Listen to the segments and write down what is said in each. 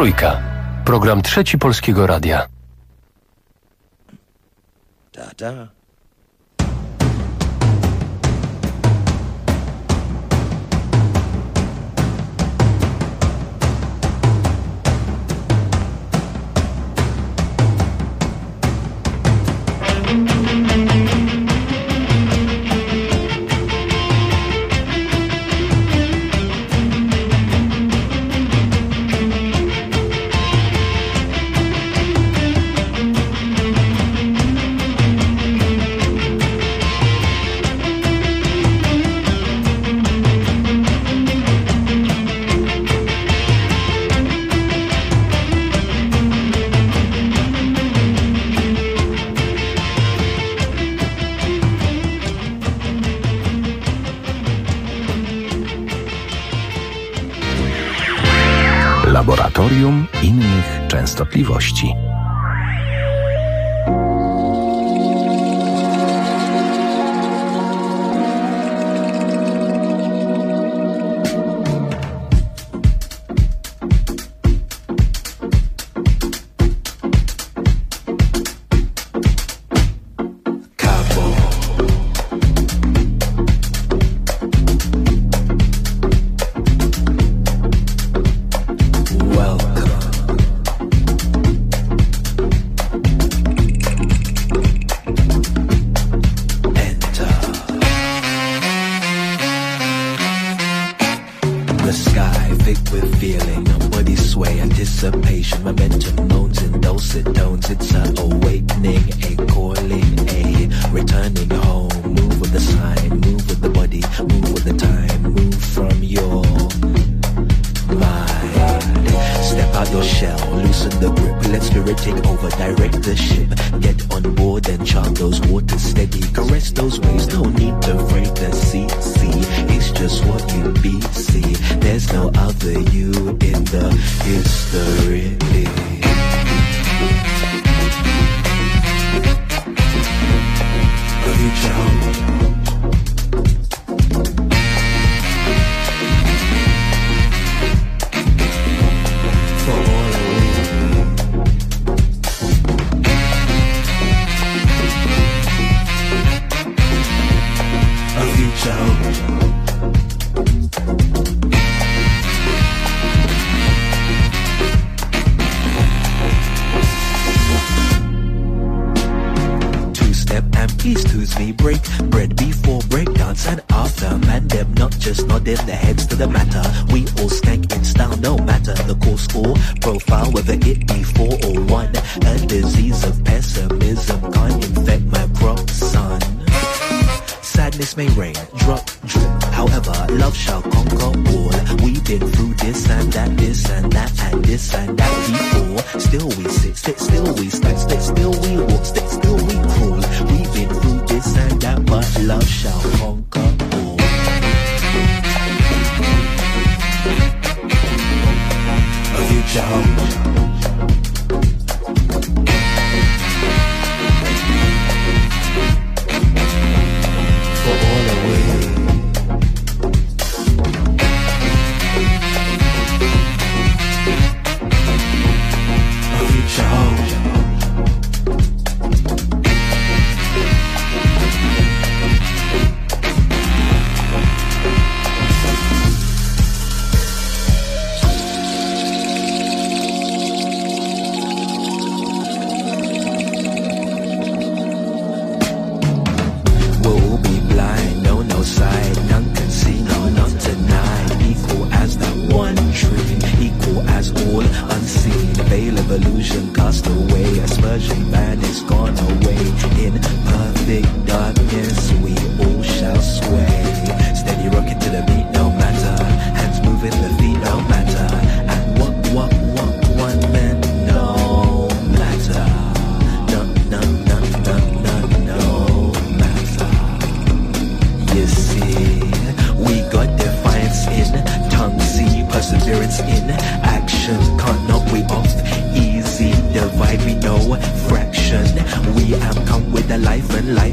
Trójka. Program Trzeci Polskiego Radia. Ta-ta. Laboratorium innych częstotliwości.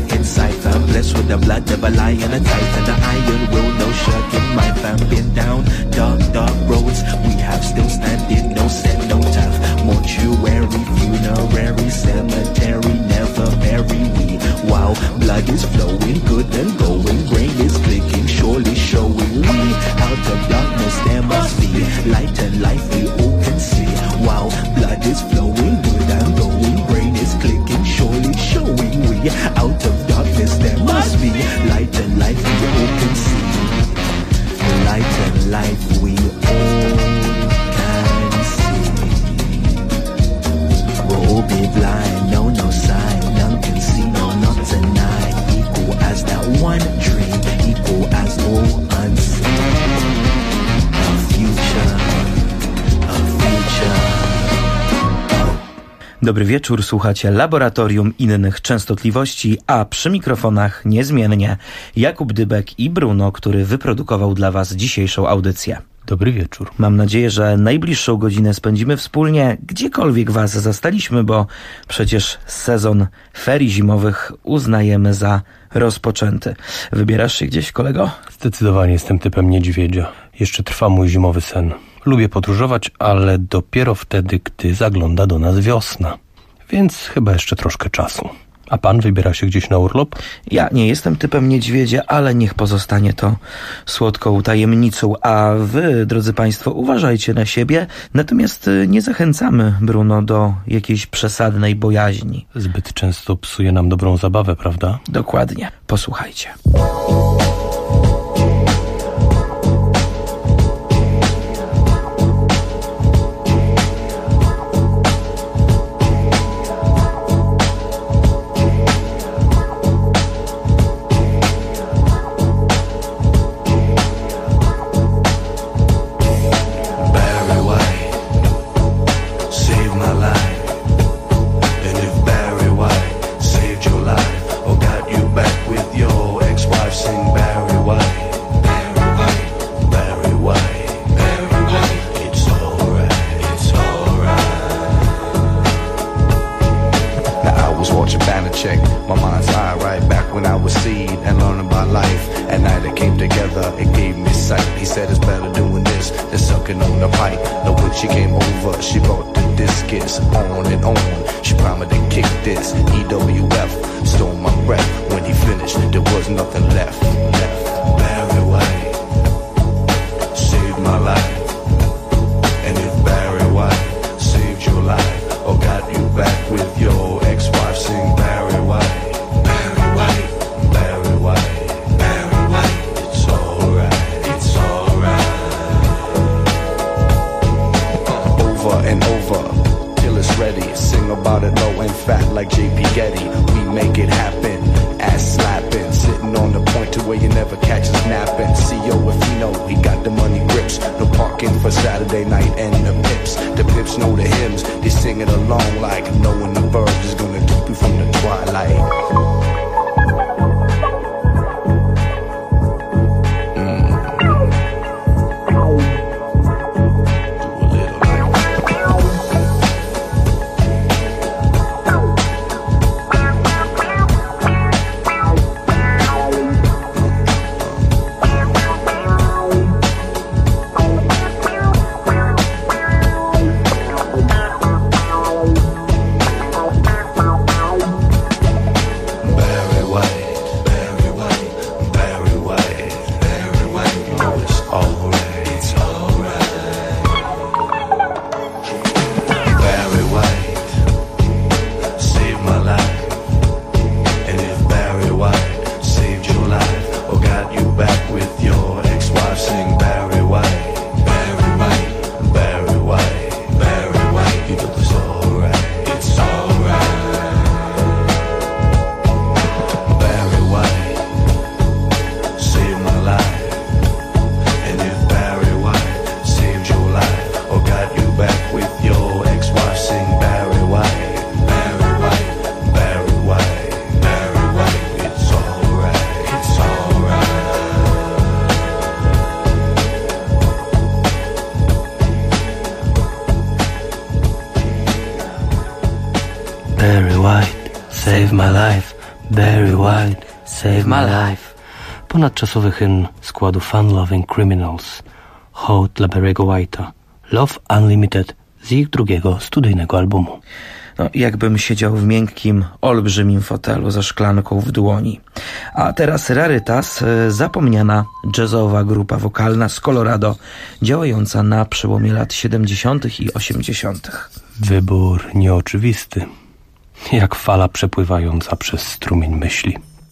inside, fam. Blessed with the blood of a lion, a titan, the iron will, no shirking my fam. Been down dark, dark roads, we have still standing, no cenotaph. Mortuary, funerary, cemetery, never bury we. Wow, blood is flowing, good and going, brain is clicking, surely showing we. Out of darkness there must be light and life we all can see. Wow, blood is flowing, good and going, brain is clicking, surely showing we. Out of darkness there must be light and life we all can see. Light and life we all can see. We'll all be blind, no sign, none can see, no, not tonight. Equal as that one dream, equal as all unseen. A future. Dobry wieczór, słuchacie Laboratorium Innych Częstotliwości, a przy mikrofonach niezmiennie Jakub Dybek i Bruno, który wyprodukował dla Was dzisiejszą audycję. Dobry wieczór. Mam nadzieję, że najbliższą godzinę spędzimy wspólnie, gdziekolwiek Was zastaliśmy, bo przecież sezon ferii zimowych uznajemy za rozpoczęty. Wybierasz się gdzieś, kolego? Zdecydowanie jestem typem niedźwiedzia. Jeszcze trwa mój zimowy sen. Lubię podróżować, ale dopiero wtedy, gdy zagląda do nas wiosna. Więc chyba jeszcze troszkę czasu. A pan wybiera się gdzieś na urlop? Ja nie jestem typem niedźwiedzia, ale niech pozostanie to słodką tajemnicą. A wy, drodzy państwo, uważajcie na siebie. Natomiast nie zachęcamy, Bruno, do jakiejś przesadnej bojaźni. Zbyt często psuje nam dobrą zabawę, prawda? Dokładnie. Posłuchajcie. Barry White, Save My Life. Ponadczasowy hymn składu Fun Loving Criminals, hołd dla Barry'ego White'a, Love Unlimited z ich drugiego studyjnego albumu. No, jakbym siedział w miękkim, olbrzymim fotelu ze szklanką w dłoni. A teraz rarytas, zapomniana jazzowa grupa wokalna z Colorado, działająca na przełomie lat 70. i 80. Wybór nieoczywisty, jak fala przepływająca przez strumień myśli.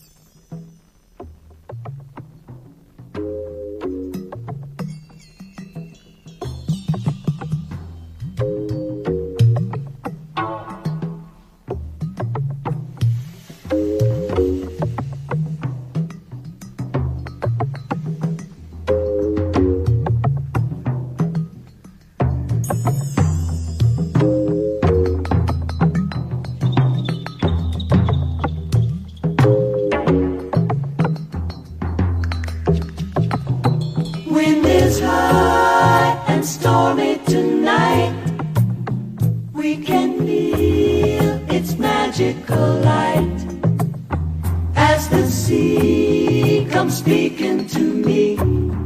Wind is high and stormy tonight. We can feel its magical light as the sea comes speaking to me.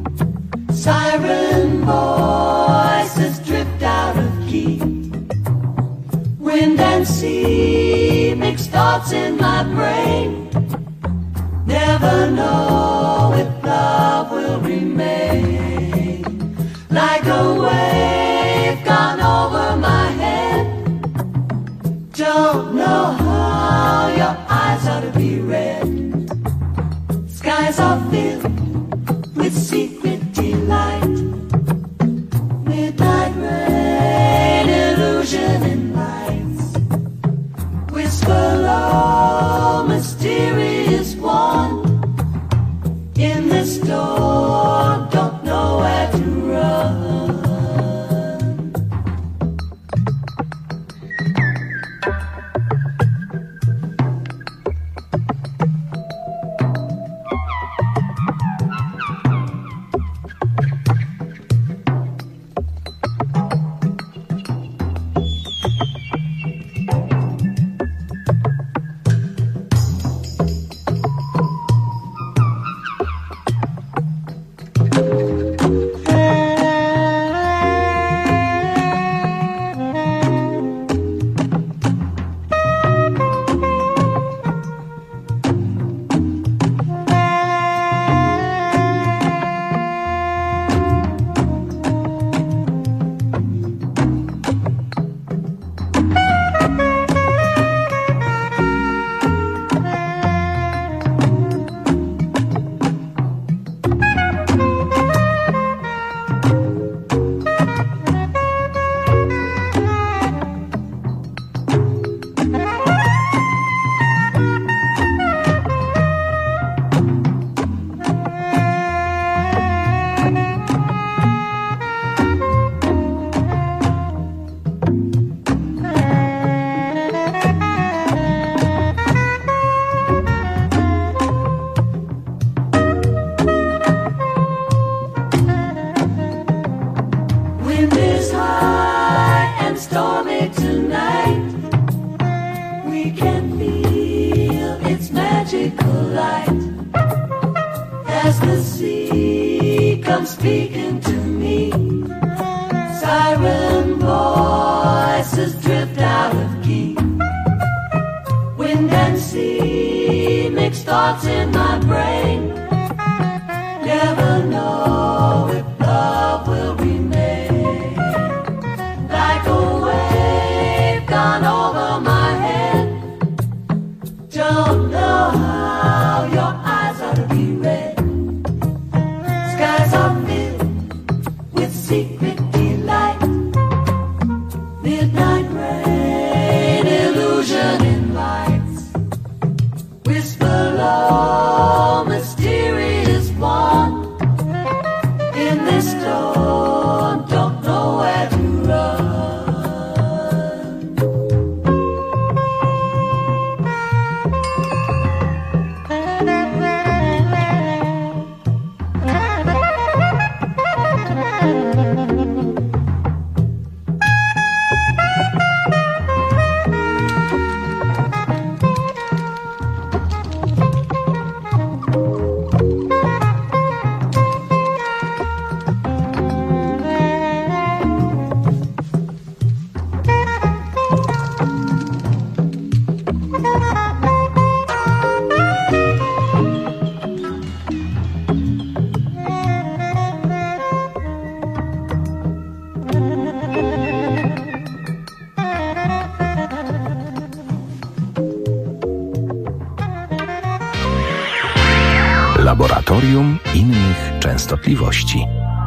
Siren voices drift out of key. Wind and sea mix thoughts in my brain. Never know if love will remain. Like a wave gone over my head. Don't know how your eyes ought to be red. Skies are filled with secret delight. Midnight rain, illusion and lights. Whisper low, mysterious one. In this storm, don't know where to run. Speaking to me, siren voices drift out of key. Wind and sea mix thoughts in my brain. Never know if love will remain. Like a wave gone over my head. Don't know how your eyes ought to be red. Skies are filled with secret delight. Midnight rain, illusion in lights. Whisper low, mysterious one. In this storm, don't know where to run. Laboratorium innych częstotliwości.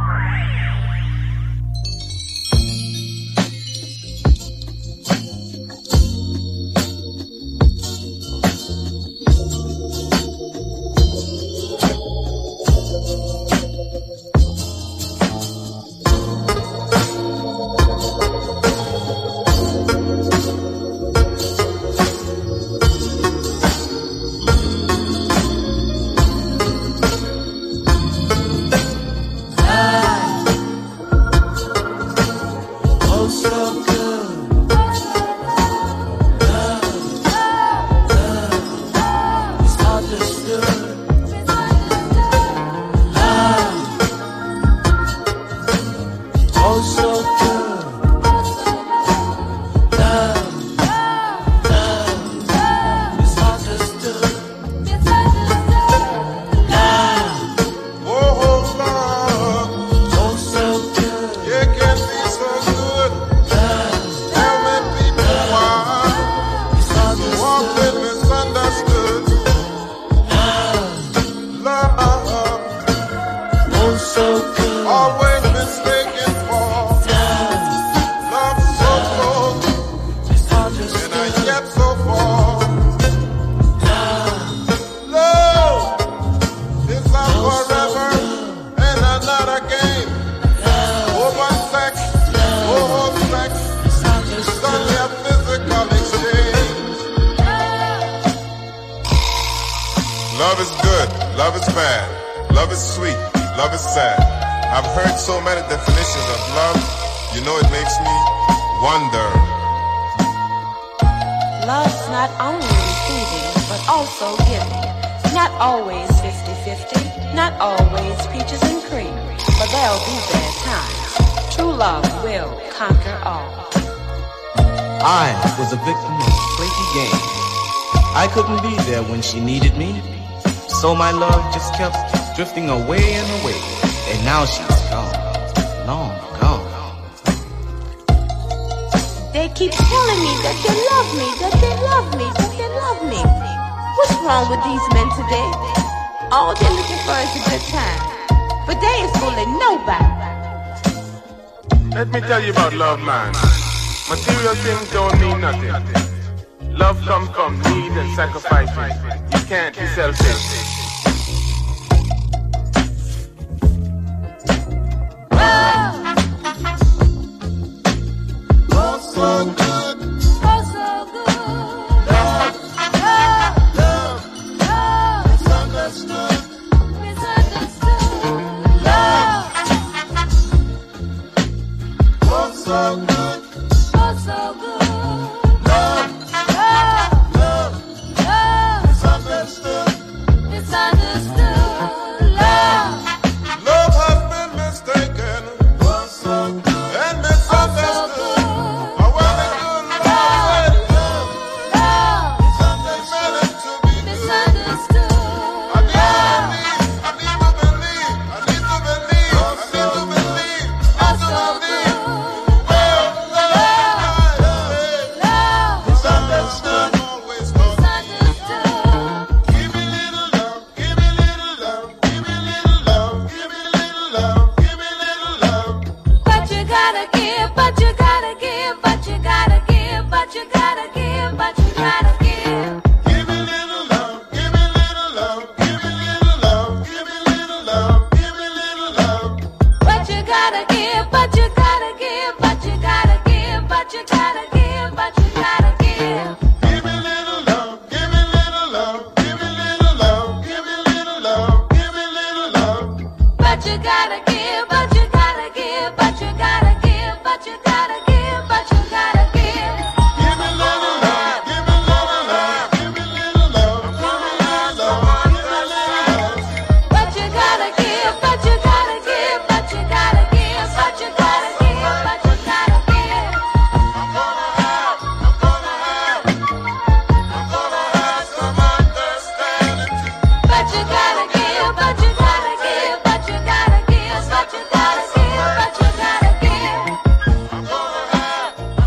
Love is good, love is bad, love is sweet, love is sad. I've heard so many definitions of love, you know it makes me wonder. Love's not only receiving, but also giving. Not always 50-50, not always peaches and cream, but there'll be bad times. True love will conquer all. I was a victim of a flaky game. I couldn't be there when she needed me, so my love just kept drifting away and away, and now she's gone, long gone. They keep telling me that they love me, that they love me, that they love me. What's wrong with these men today? All they're looking for is a good time, but they ain't fooling nobody. Let me tell you about love, man. Material things don't mean nothing. Love comes from need and sacrifices. You can't be selfish. Oh, so good. Oh, so good. Love, love, love, love. Misunderstood. Misunderstood. Love. Oh, so good. Oh, so good.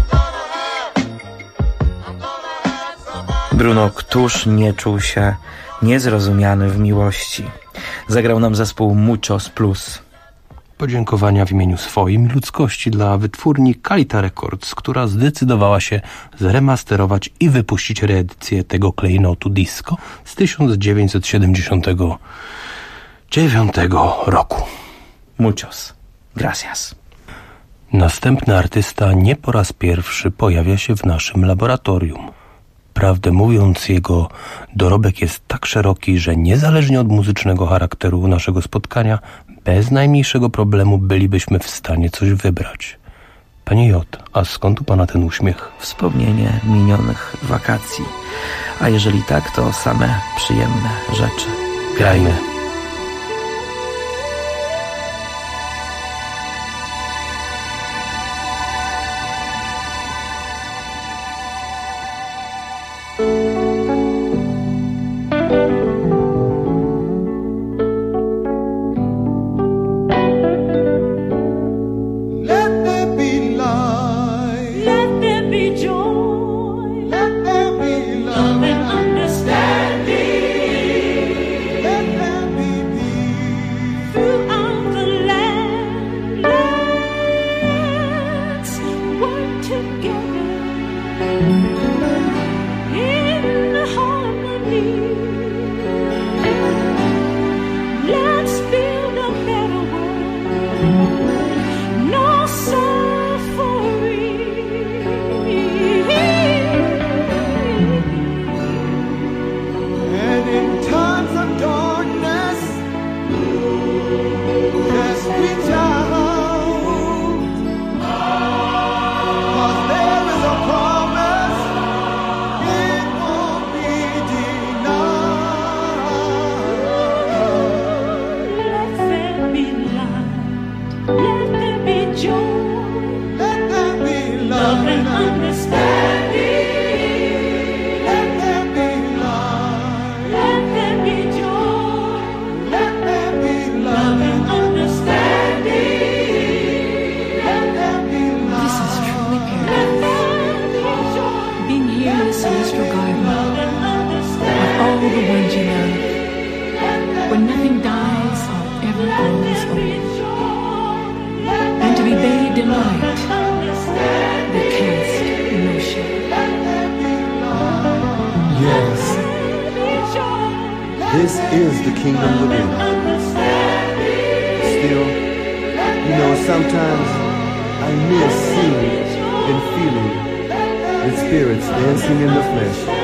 Bruno, któż nie czuł się niezrozumiany w miłości. Zagrał nam zespół Muchos Plus. Podziękowania w imieniu swoim ludzkości dla wytwórni Kalita Records, która zdecydowała się zremasterować i wypuścić reedycję tego klejnotu disco z 1979 roku. Muchos. Gracias. Następny artysta nie po raz pierwszy pojawia się w naszym laboratorium. Prawdę mówiąc, jego dorobek jest tak szeroki, że niezależnie od muzycznego charakteru naszego spotkania, bez najmniejszego problemu bylibyśmy w stanie coś wybrać. Panie J., a skąd u pana ten uśmiech? Wspomnienie minionych wakacji. A jeżeli tak, to same przyjemne rzeczy. Grajmy. This is the kingdom within. Still, you know, sometimes I miss seeing and feeling the spirits dancing in the flesh.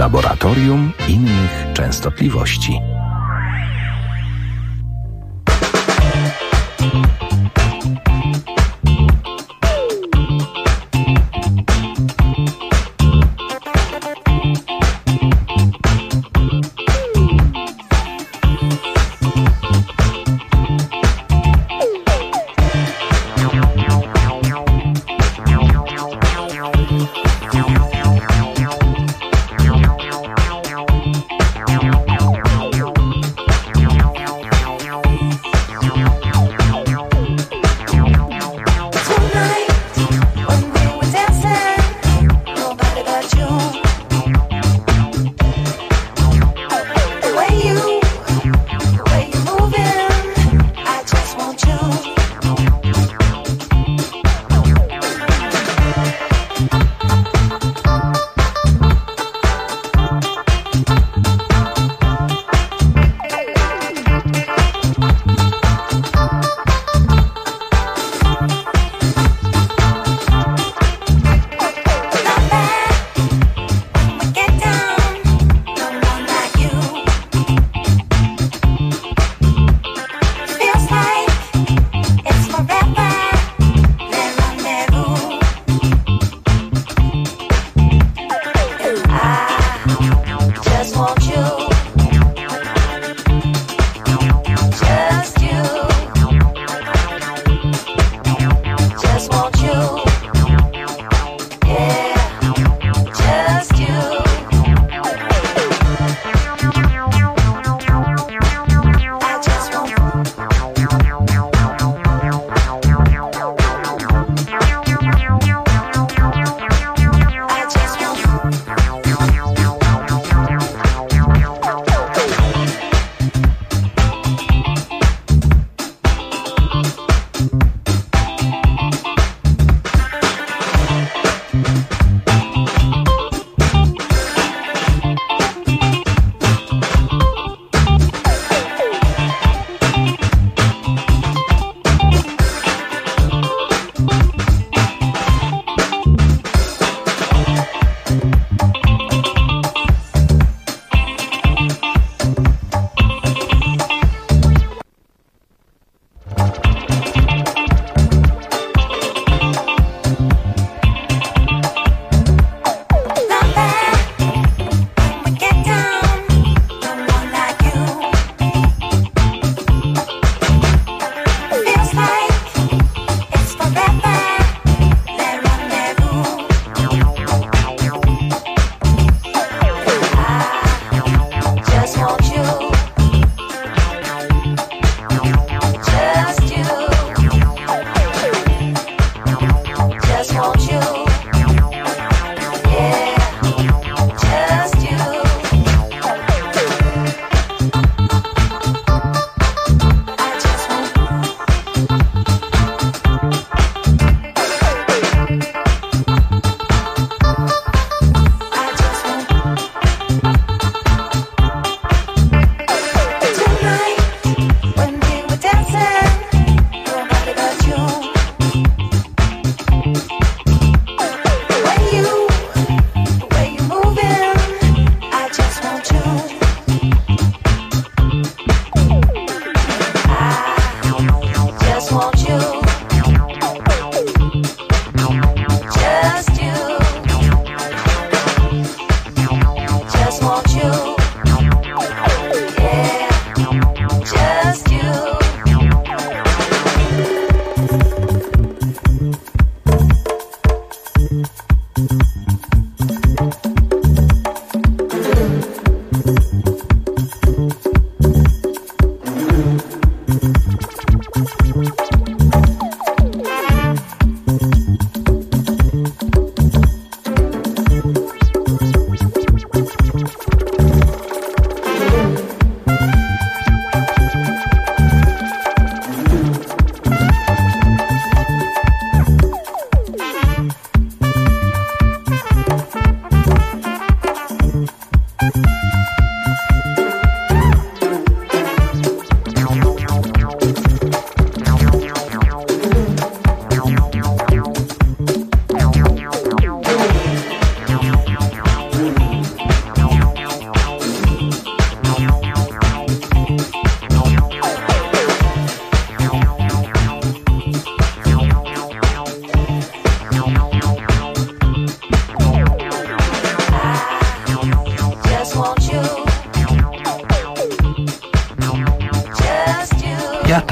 Laboratorium innych częstotliwości.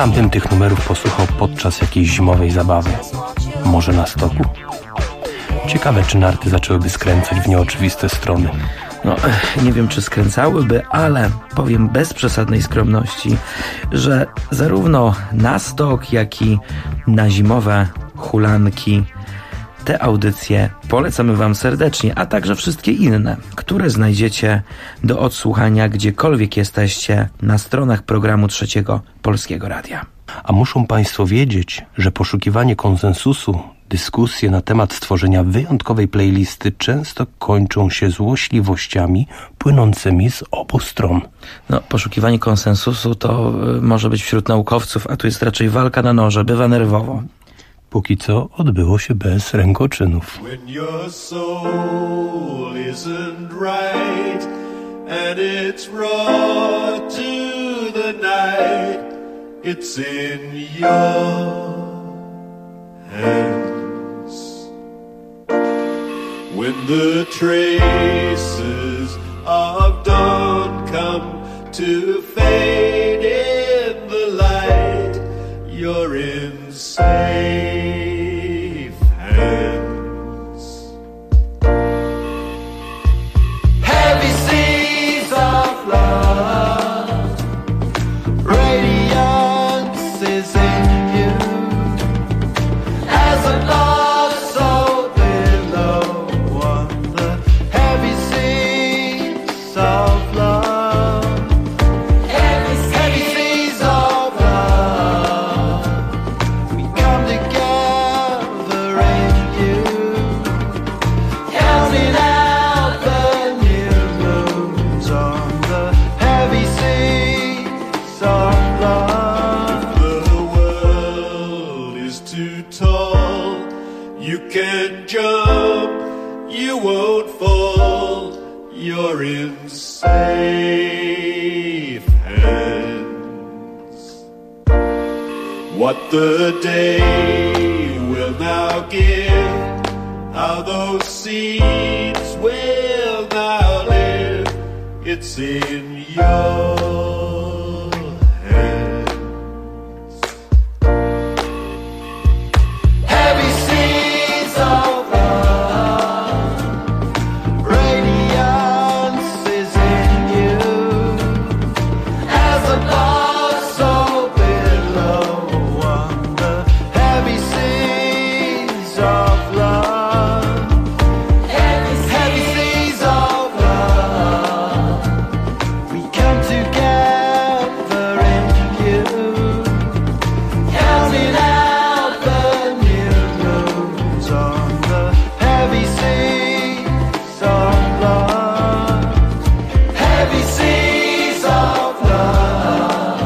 Sam bym tych numerów posłuchał podczas jakiejś zimowej zabawy. Może na stoku? Ciekawe, czy narty zaczęłyby skręcać w nieoczywiste strony. No, nie wiem, czy skręcałyby, ale powiem bez przesadnej skromności, że zarówno na stok, jak i na zimowe hulanki te audycje polecamy Wam serdecznie, a także wszystkie inne, które znajdziecie do odsłuchania gdziekolwiek jesteście na stronach programu Trzeciego Polskiego Radia. A muszą Państwo wiedzieć, że poszukiwanie konsensusu, dyskusje na temat stworzenia wyjątkowej playlisty często kończą się złośliwościami płynącymi z obu stron. No, poszukiwanie konsensusu to może być wśród naukowców, a tu jest raczej walka na noże, bywa nerwowo. Póki co odbyło się bez rękoczynów. When your soul isn't right and it's raw to the night, it's in your hands. When the traces of dawn come to fade in the light, you're in safe hands. Heavy seas of love, radiance is in you. As a lost soul below on the heavy seas of love. Heavy seas of love. We come together in you, counting out the new moons on the heavy seas of love. If the world is too tall, you can't jump, you won't fall, you're in safe hands. What the day will now give, how those seeds will now live, it's in your hands. Heavy seeds of love, radiance is in you. As a lost soul below on the heavy seas of love. Heavy seas of love. We come together in you, counting out the new moons on the heavy seas of love. Heavy seas of love.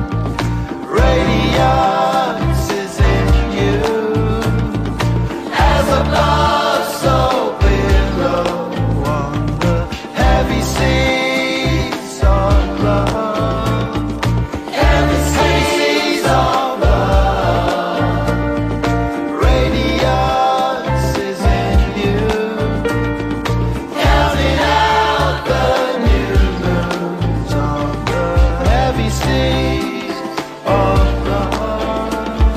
Radiance is in you. As a lost soul below on the heavy seas of love. Heavy seas of love. Radiance is in you. Counting out the new moons on the heavy seas of love.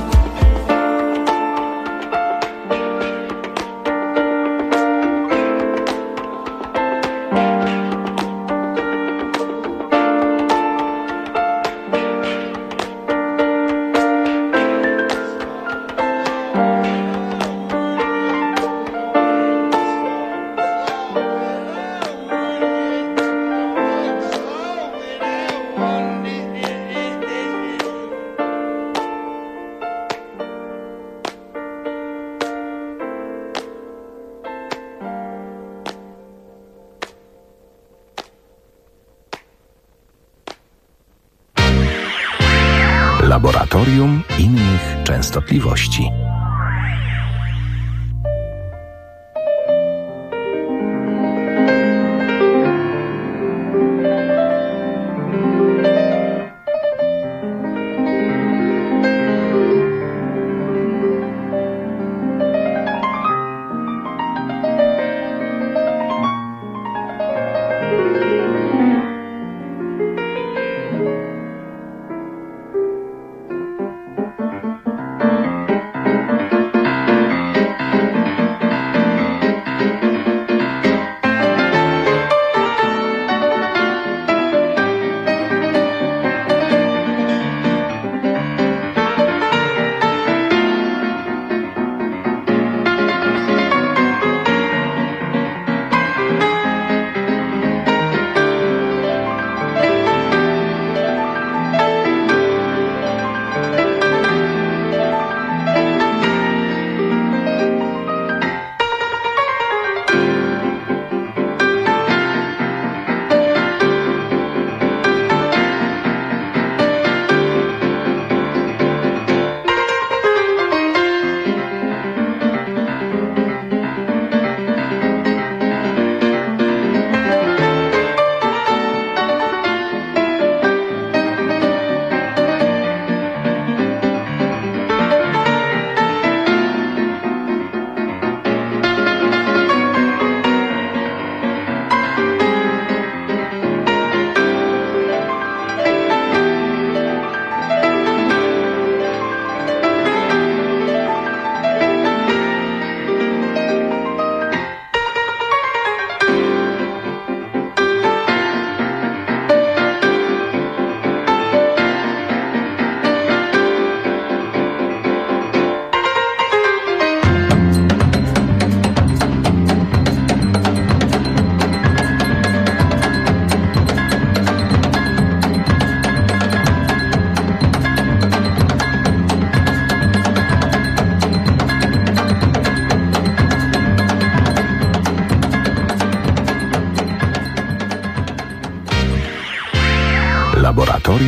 Laboratorium innych częstotliwości.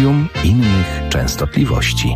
Studium innych częstotliwości.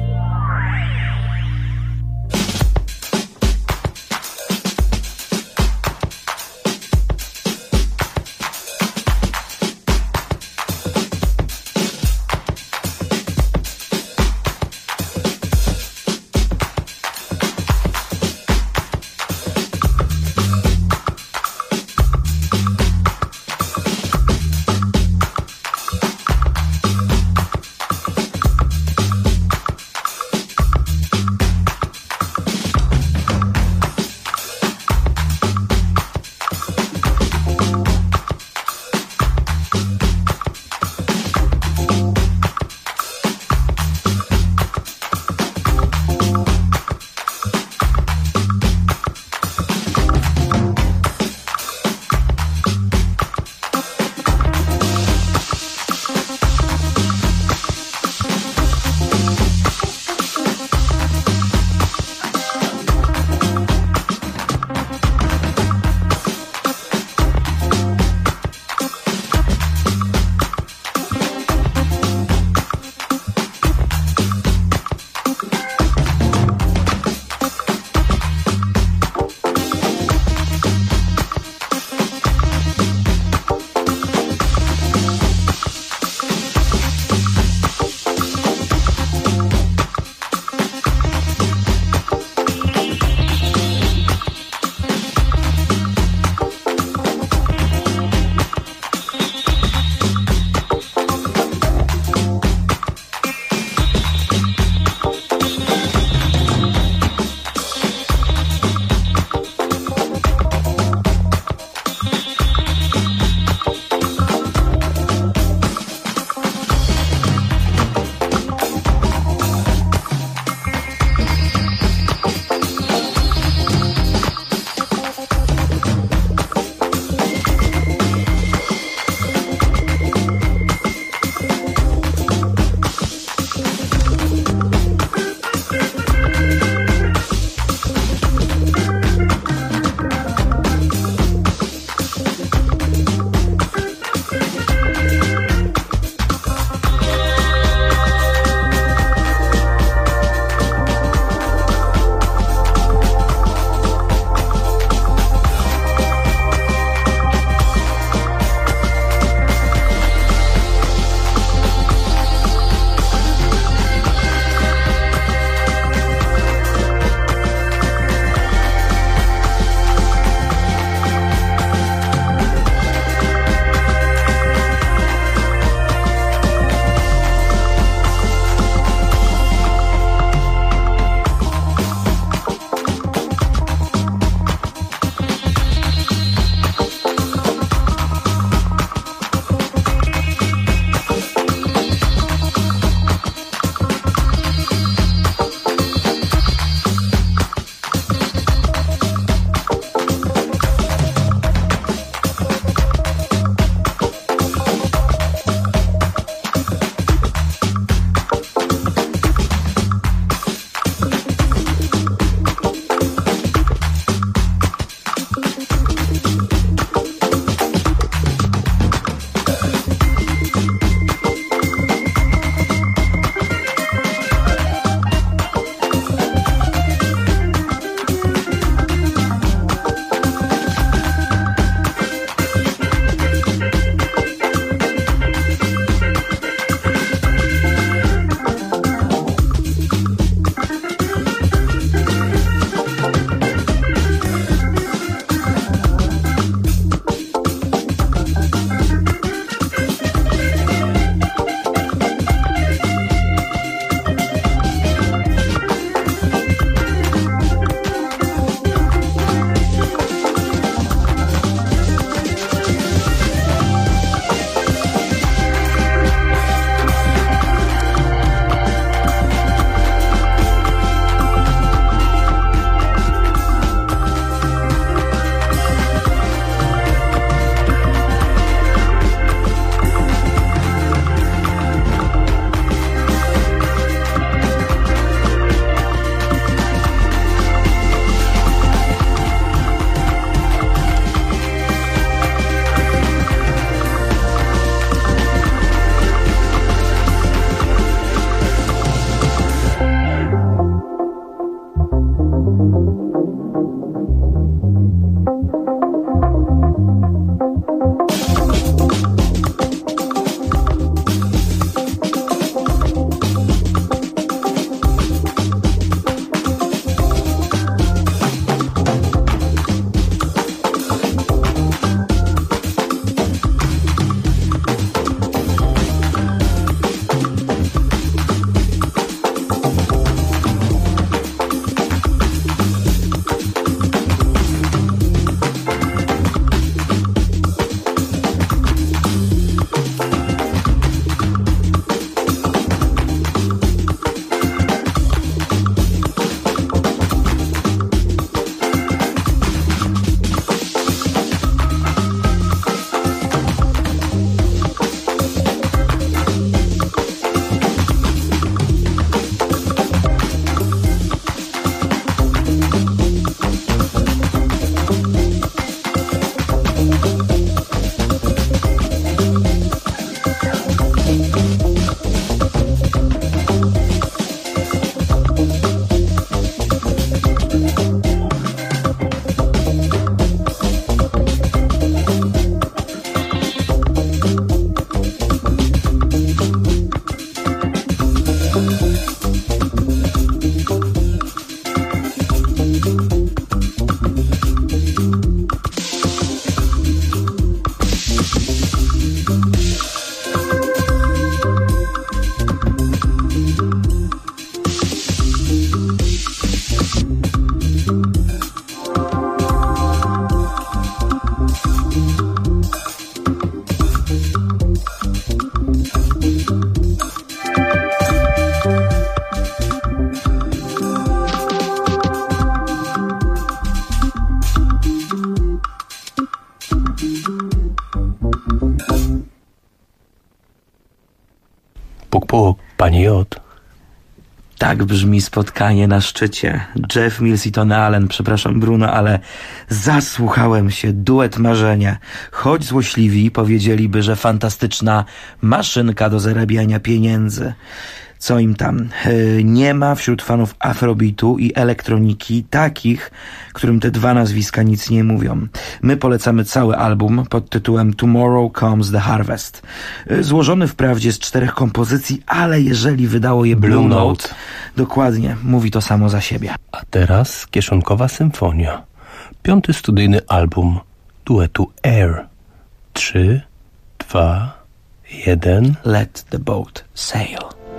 Panie J. Tak brzmi spotkanie na szczycie. Jeff Mills i Tony Allen, przepraszam Bruno, ale zasłuchałem się. Duet marzenia. Choć złośliwi powiedzieliby, że fantastyczna maszynka do zarabiania pieniędzy. Co im tam? Nie ma wśród fanów afrobeatu i elektroniki takich, którym te dwa nazwiska nic nie mówią. My polecamy cały album pod tytułem Tomorrow Comes the Harvest. Złożony wprawdzie z 4 kompozycji, ale jeżeli wydało je Blue Note, dokładnie, mówi to samo za siebie. A teraz Kieszonkowa Symfonia. 5. studyjny album duetu Air. 3, 2, 1. Let the boat sail.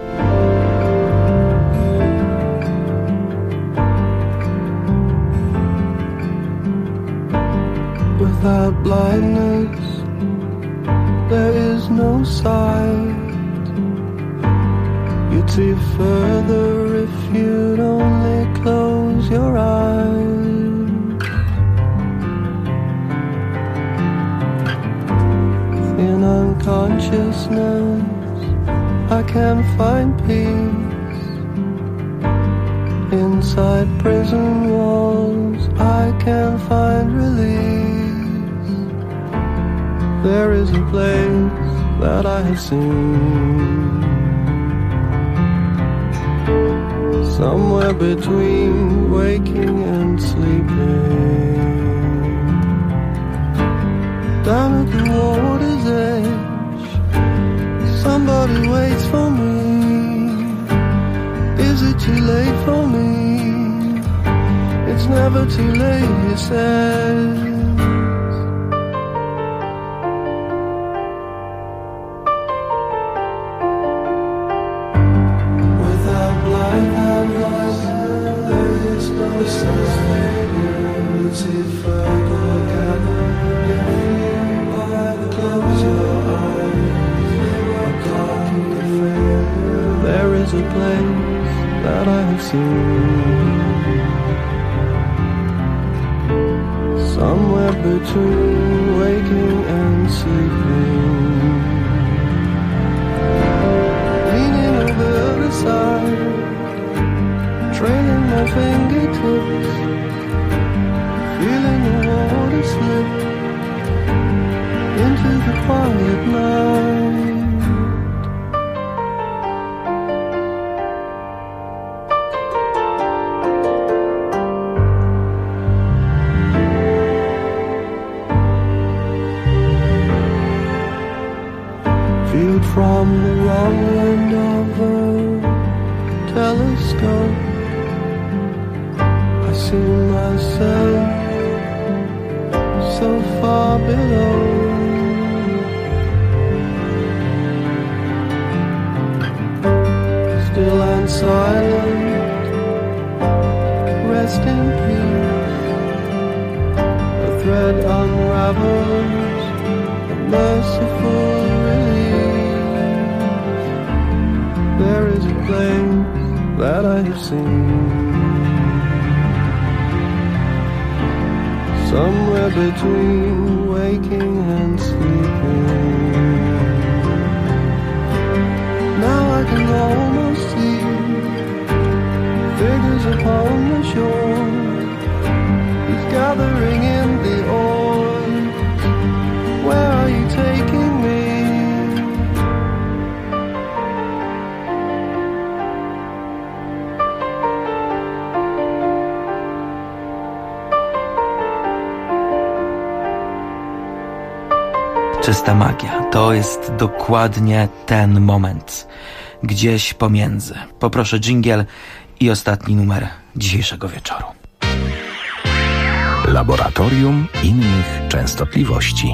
Without blindness, there is no sight. You'd see further if you'd only close your eyes. In unconsciousness, I can find peace. Inside prison walls, I can find release. There is a place that I have seen, somewhere between waking and sleeping. Down at the water's edge, somebody waits for me. Is it too late for me? It's never too late, he says. There is a place that I have seen, somewhere between waking and sleeping. Leaning over the side, trailing my fingertips, feeling the water slip into the quiet night. Viewed from the wrong end of a telescope, I see myself so far below. Still and silent, rest in peace. A thread unravels, a merciful release. There is a place that I have seen, somewhere between waking and sleeping. Now I can almost see figures upon the shore. He's gathering in the oars. Where are you taking me? Czysta magia. To jest dokładnie ten moment. Gdzieś pomiędzy. Poproszę dżingiel i ostatni numer dzisiejszego wieczoru. Laboratorium innych częstotliwości.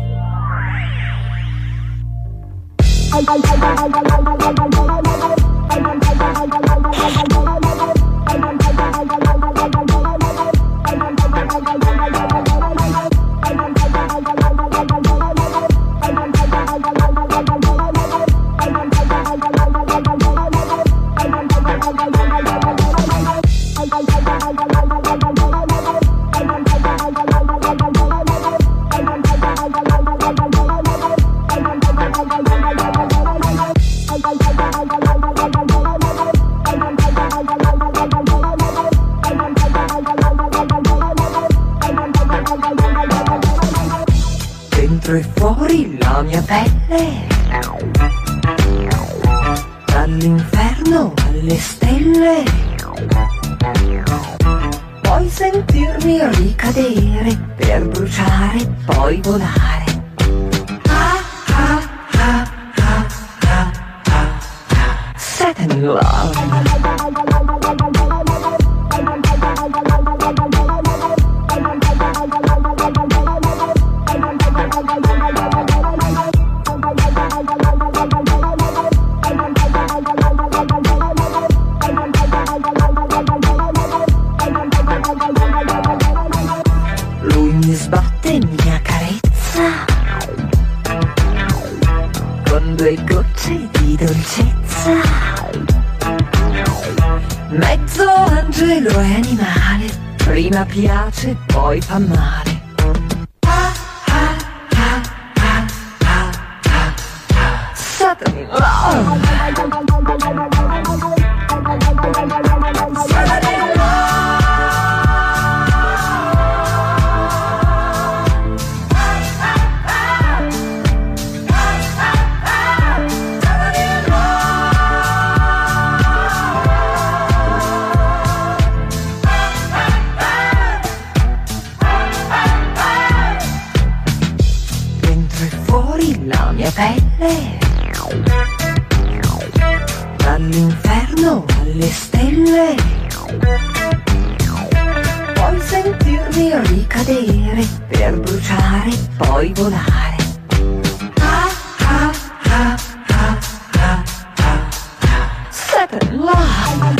Bye. Dentro e fuori la mia pelle, dall'inferno alle stelle, puoi sentirmi ricadere per bruciare, poi volare. Set in love. Lui mi sbatte, mi accarezza con 2 gocce di dolcezza. Mezzo angelo e animale, prima piace, poi fa male. Set in love. La mia pelle, dall'inferno alle stelle, puoi sentirmi ricadere per bruciare, poi volare. Set in love.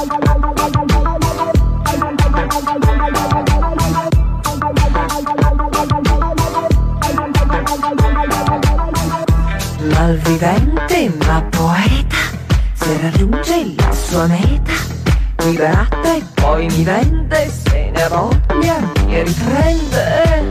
Malvivente ma poeta, se raggiunge la sua meta, mi gratta e poi mi vende, se ne ha voglia mi riprende.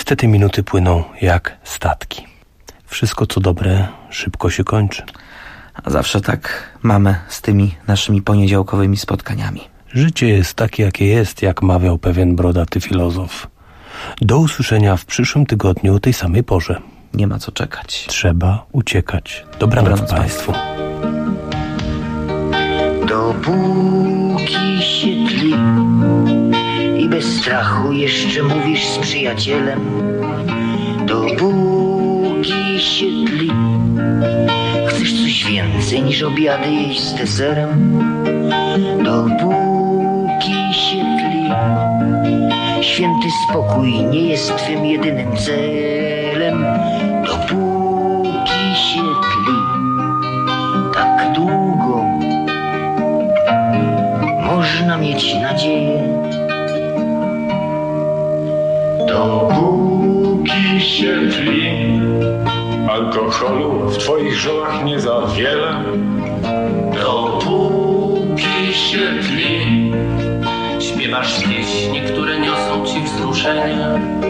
Niestety minuty płyną jak statki. Wszystko co dobre szybko się kończy. A zawsze tak mamy z tymi naszymi poniedziałkowymi spotkaniami. Życie jest takie, jakie jest, jak mawiał pewien brodaty filozof. Do usłyszenia w przyszłym tygodniu o tej samej porze. Nie ma co czekać. Trzeba uciekać. Dobranoc Państwu. Dopóki się tli i bez strachu jeszcze mówisz z przyjacielem, dopóki się tli, chcesz coś więcej niż obiady jeść z deserem, dopóki się tli, święty spokój nie jest twym jedynym celem, dopóki się tli, tak długo można mieć nadzieję. Dopóki się tli, alkoholu w twoich żyłach nie za wiele. Dopóki się tli, śpiewasz pieśni, które niosą ci wzruszenie.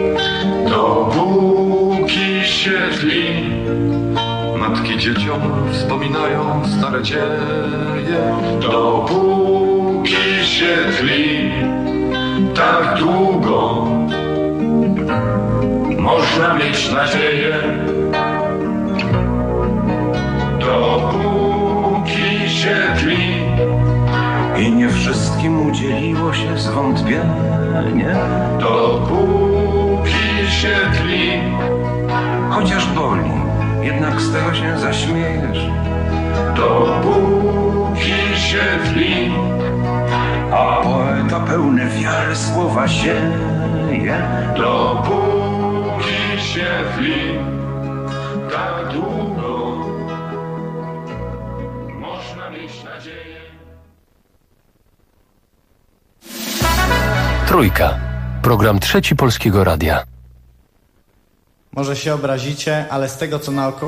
Dopóki się tli, matki dzieciom wspominają stare dzieje. Dopóki się tli, tak długo można mieć nadzieję. Dopóki się tli i nie wszystkim udzieliło się zwątpienie. Dopóki się tli, chociaż boli, jednak z tego się zaśmiejesz. Dopóki się tli, a poeta pełny wiary słowa sieje. Dopóki się tli, tak długo można mieć nadzieję. Trójka. Program Trzeci Polskiego Radia. Może się obrazicie, ale z tego co naokoło